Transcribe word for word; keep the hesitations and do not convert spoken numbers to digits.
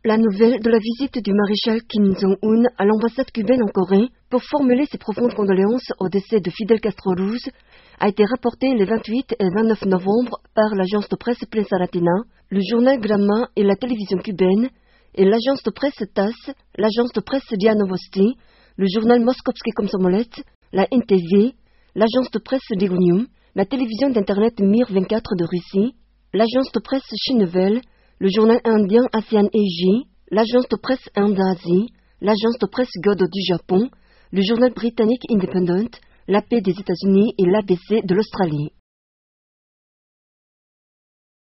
La nouvelle de la visite du maréchal Kim Jong-un à l'ambassade cubaine en Corée pour formuler ses profondes condoléances au décès de Fidel Castro Ruz a été rapportée les vingt-huit et vingt-neuf novembre par l'agence de presse Prensa Latina, le journal Gramma et la télévision cubaine, et l'agence de presse T A S S, l'agence de presse Ria Novosti, le journal Moskovski Komsomolets, la N T V, l'agence de presse Degunium, la télévision d'internet Mir vingt-quatre de Russie, l'agence de presse Chinevel, le journal indien ASEAN Asia, l'agence de presse Inde-Asie, l'agence de presse Godo du Japon, le journal britannique Independent, l'A P des États-Unis et l'A B C de l'Australie.